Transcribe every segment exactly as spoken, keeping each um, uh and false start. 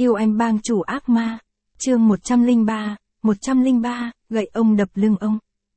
Yêu anh bang chủ ác ma. Chương một trăm lẻ ba, một trăm lẻ ba, gậy ông đập lưng ông.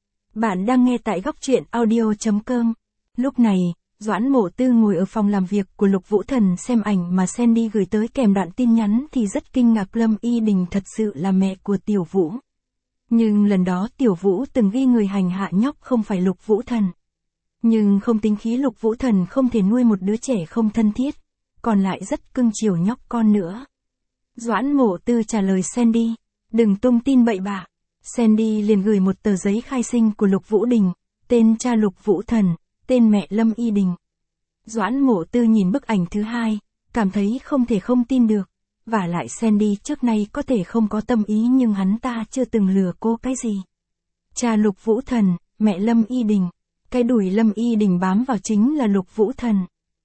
Bạn đang nghe tại góc truyện audio chấm com. Lúc này, Doãn Mộ Tư ngồi ở phòng làm việc của Lục Vũ Thần xem ảnh mà Sandy gửi tới kèm đoạn tin nhắn thì rất kinh ngạc Lâm Y Đình thật sự là mẹ của Tiểu Vũ. Nhưng lần đó Tiểu Vũ từng ghi người hành hạ nhóc không phải Lục Vũ Thần. Nhưng không tính khí Lục Vũ Thần không thể nuôi một đứa trẻ không thân thiết, còn lại rất cưng chiều nhóc con nữa. Doãn Mộ Tư trả lời Sandy, đừng tung tin bậy bạ. Sandy liền gửi một tờ giấy khai sinh của Lục Vũ Đình, tên cha Lục Vũ Thần, tên mẹ Lâm Y Đình. Doãn Mộ Tư nhìn bức ảnh thứ hai, cảm thấy không thể không tin được. Vả lại Sandy trước nay có thể không có tâm ý nhưng hắn ta chưa từng lừa cô cái gì. Cha Lục Vũ Thần, mẹ Lâm Y Đình. Cái đuổi Lâm Y Đình bám vào chính là Lục Vũ Thần.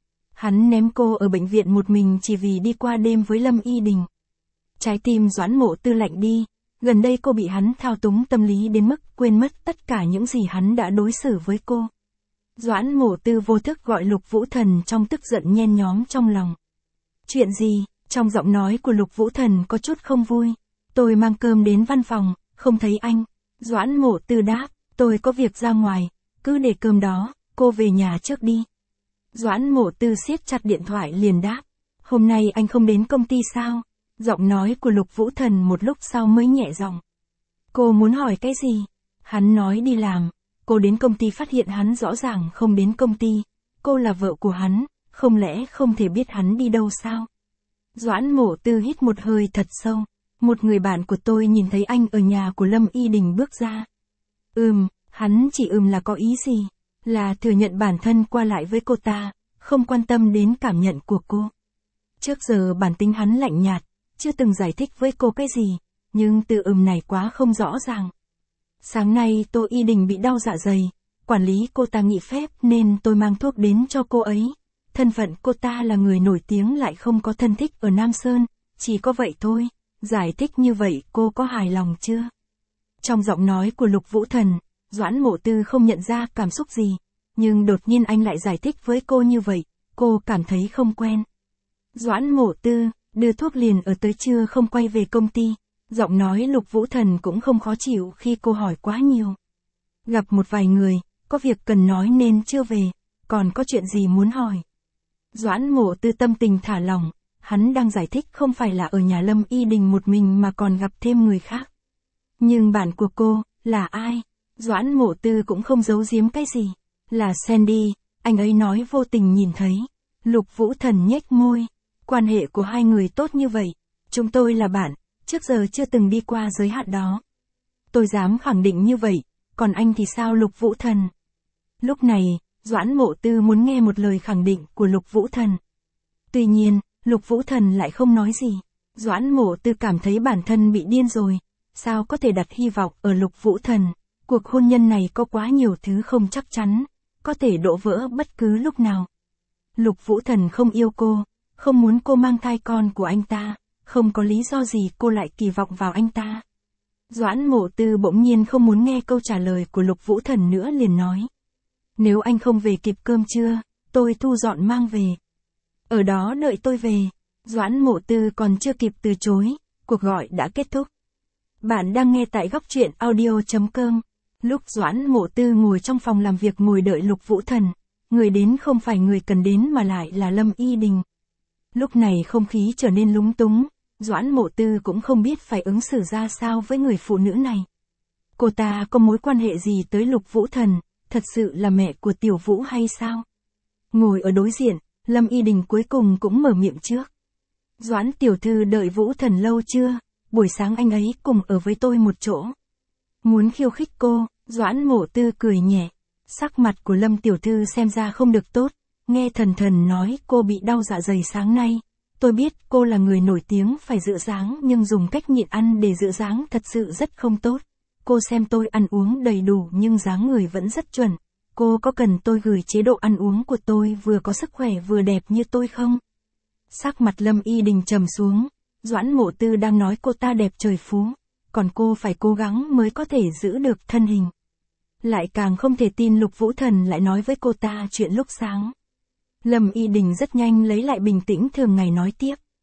Hắn ném cô ở bệnh viện một mình chỉ vì đi qua đêm với Lâm Y Đình. Trái tim Doãn Mộ Tư lạnh đi, gần đây cô bị hắn thao túng tâm lý đến mức quên mất tất cả những gì hắn đã đối xử với cô. Doãn Mộ Tư vô thức gọi Lục Vũ Thần trong tức giận nhen nhóm trong lòng. Chuyện gì? Trong giọng nói của Lục Vũ Thần có chút không vui. Tôi mang cơm đến văn phòng, không thấy anh. Doãn Mộ Tư đáp, tôi có việc ra ngoài, cứ để cơm đó, cô về nhà trước đi. Doãn Mộ Tư siết chặt điện thoại liền đáp, hôm nay anh không đến công ty sao? Giọng nói của Lục Vũ Thần một lúc sau mới nhẹ giọng. Cô muốn hỏi cái gì? Hắn nói đi làm. Cô đến công ty phát hiện hắn rõ ràng không đến công ty. Cô là vợ của hắn, không lẽ không thể biết hắn đi đâu sao? Doãn Mộ Tư hít một hơi thật sâu. Một người bạn của tôi nhìn thấy anh ở nhà của Lâm Y Đình bước ra. Ừm, hắn chỉ ừm là có ý gì? Là thừa nhận bản thân qua lại với cô ta, không quan tâm đến cảm nhận của cô. Trước giờ bản tính hắn lạnh nhạt, chưa từng giải thích với cô cái gì, nhưng từ ừm này quá không rõ ràng. Sáng nay Tô Y Đình bị đau dạ dày, quản lý cô ta nghỉ phép nên tôi mang thuốc đến cho cô ấy. Thân phận cô ta là người nổi tiếng lại không có thân thích ở Nam Sơn, chỉ có vậy thôi. Giải thích như vậy cô có hài lòng chưa? Trong giọng nói của Lục Vũ Thần, Doãn Mộ Tư không nhận ra cảm xúc gì, nhưng đột nhiên anh lại giải thích với cô như vậy, cô cảm thấy không quen. Doãn Mộ Tư, đưa thuốc liền ở tới trưa không quay về công ty. Giọng nói Lục Vũ Thần cũng không khó chịu khi cô hỏi quá nhiều. Gặp một vài người, có việc cần nói nên chưa về, còn có chuyện gì muốn hỏi? Doãn Mộ Tư tâm tình thả lỏng, hắn đang giải thích không phải là ở nhà Lâm Y Đình một mình mà còn gặp thêm người khác. Nhưng bạn của cô, là ai? Doãn Mộ Tư cũng không giấu giếm cái gì. Là Sandy, anh ấy nói vô tình nhìn thấy. Lục Vũ Thần nhếch môi. Quan hệ của hai người tốt như vậy. Chúng tôi là bạn, trước giờ chưa từng đi qua giới hạn đó. Tôi dám khẳng định như vậy, còn anh thì sao Lục Vũ Thần? Lúc này, Doãn Mộ Tư muốn nghe một lời khẳng định của Lục Vũ Thần. Tuy nhiên, Lục Vũ Thần lại không nói gì. Doãn Mộ Tư cảm thấy bản thân bị điên rồi. Sao có thể đặt hy vọng ở Lục Vũ Thần? Cuộc hôn nhân này có quá nhiều thứ không chắc chắn, có thể đổ vỡ bất cứ lúc nào. Lục Vũ Thần không yêu cô, không muốn cô mang thai con của anh ta, không có lý do gì cô lại kỳ vọng vào anh ta. Doãn Mộ Tư bỗng nhiên không muốn nghe câu trả lời của Lục Vũ Thần nữa liền nói. Nếu anh không về kịp cơm trưa, tôi thu dọn mang về. Ở đó đợi tôi về. Doãn Mộ Tư còn chưa kịp từ chối, cuộc gọi đã kết thúc. Bạn đang nghe tại góc truyện audio chấm com. Lúc Doãn Mộ Tư ngồi trong phòng làm việc ngồi đợi Lục Vũ Thần, người đến không phải người cần đến mà lại là Lâm Y Đình. Lúc này không khí trở nên lúng túng, Doãn Mộ Tư cũng không biết phải ứng xử ra sao với người phụ nữ này. Cô ta có mối quan hệ gì tới Lục Vũ Thần, thật sự là mẹ của Tiểu Vũ hay sao? Ngồi ở đối diện, Lâm Y Đình cuối cùng cũng mở miệng trước. Doãn tiểu thư đợi Vũ Thần lâu chưa? Buổi sáng anh ấy cùng ở với tôi một chỗ. Muốn khiêu khích cô, Doãn Mộ Tư cười nhẹ. Sắc mặt của Lâm tiểu thư xem ra không được tốt, nghe thần thần nói cô bị đau dạ dày sáng nay. Tôi biết cô là người nổi tiếng phải giữ dáng nhưng dùng cách nhịn ăn để giữ dáng thật sự rất không tốt. Cô xem tôi ăn uống đầy đủ nhưng dáng người vẫn rất chuẩn. Cô có cần tôi gửi chế độ ăn uống của tôi vừa có sức khỏe vừa đẹp như tôi không? Sắc mặt Lâm Y Đình trầm xuống. Doãn Mộ Tư đang nói cô ta đẹp trời phú, còn cô phải cố gắng mới có thể giữ được thân hình. Lại càng không thể tin Lục Vũ Thần lại nói với cô ta chuyện lúc sáng. Lâm Y Đình rất nhanh lấy lại bình tĩnh thường ngày nói tiếp.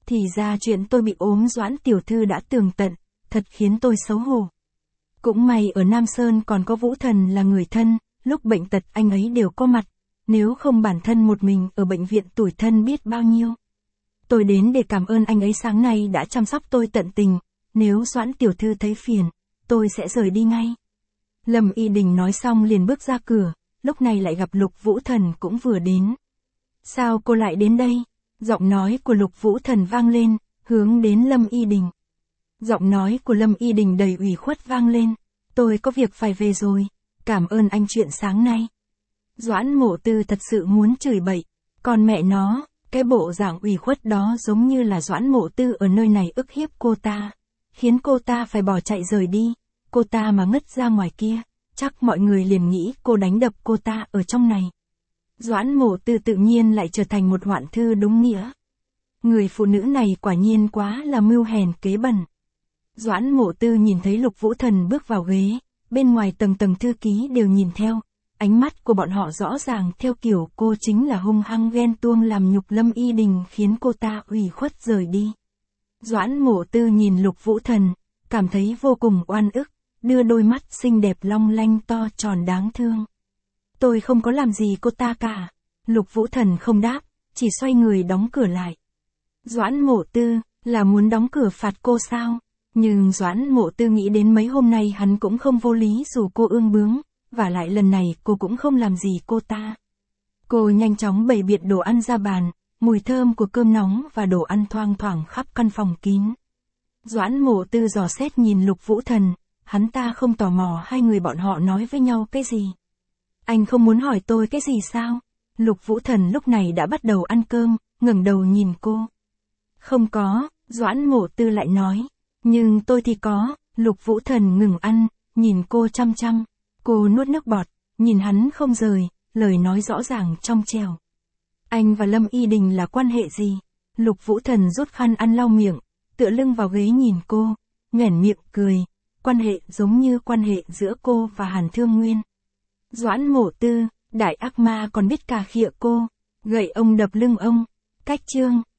Thì ra chuyện tôi bị ốm Doãn tiểu thư đã tường tận, thật khiến tôi xấu hổ. Cũng may ở Nam Sơn còn có Vũ Thần là người thân, lúc bệnh tật anh ấy đều có mặt, nếu không bản thân một mình ở bệnh viện tủi thân biết bao nhiêu. Tôi đến để cảm ơn anh ấy sáng nay đã chăm sóc tôi tận tình, nếu Doãn tiểu thư thấy phiền, tôi sẽ rời đi ngay. Lâm Y Đình nói xong liền bước ra cửa, lúc này lại gặp Lục Vũ Thần cũng vừa đến. Sao cô lại đến đây? Giọng nói của Lục Vũ Thần vang lên, hướng đến Lâm Y Đình. Giọng nói của Lâm Y Đình đầy ủy khuất vang lên. Tôi có việc phải về rồi, cảm ơn anh chuyện sáng nay. Doãn Mộ Tư thật sự muốn chửi bậy, còn mẹ nó, cái bộ dạng ủy khuất đó giống như là Doãn Mộ Tư ở nơi này ức hiếp cô ta, khiến cô ta phải bỏ chạy rời đi, cô ta mà ngất ra ngoài kia, chắc mọi người liền nghĩ cô đánh đập cô ta ở trong này. Doãn Mộ Tư tự nhiên lại trở thành một hoạn thư đúng nghĩa. Người phụ nữ này quả nhiên quá là mưu hèn kế bẩn. Doãn Mộ Tư nhìn thấy Lục Vũ Thần bước vào ghế, bên ngoài tầng tầng thư ký đều nhìn theo, ánh mắt của bọn họ rõ ràng theo kiểu cô chính là hung hăng ghen tuông làm nhục Lâm Y Đình khiến cô ta ủy khuất rời đi. Doãn Mộ Tư nhìn Lục Vũ Thần, cảm thấy vô cùng oan ức, đưa đôi mắt xinh đẹp long lanh to tròn đáng thương. Tôi không có làm gì cô ta cả. Lục Vũ Thần không đáp, chỉ xoay người đóng cửa lại. Doãn Mộ Tư, là muốn đóng cửa phạt cô sao? Nhưng Doãn Mộ Tư nghĩ đến mấy hôm nay hắn cũng không vô lý dù cô ương bướng, và lại lần này cô cũng không làm gì cô ta. Cô nhanh chóng bày biện đồ ăn ra bàn, mùi thơm của cơm nóng và đồ ăn thoang thoảng khắp căn phòng kín. Doãn Mộ Tư dò xét nhìn Lục Vũ Thần, hắn ta không tò mò hai người bọn họ nói với nhau cái gì. Anh không muốn hỏi tôi cái gì sao? Lục Vũ Thần lúc này đã bắt đầu ăn cơm, ngẩng đầu nhìn cô. Không có, Doãn Mộ Tư lại nói. Nhưng tôi thì có. Lục Vũ Thần ngừng ăn, nhìn cô chăm chăm. Cô nuốt nước bọt, nhìn hắn không rời, lời nói rõ ràng trong trẻo. Anh và Lâm Y Đình là quan hệ gì? Lục Vũ Thần rút khăn ăn lau miệng, tựa lưng vào ghế nhìn cô, nhoẻn miệng cười. Quan hệ giống như quan hệ giữa cô và Hàn Thương Nguyên. Doãn Mộ Tư, đại ác ma còn biết cà khịa cô, gậy ông đập lưng ông. Cách chương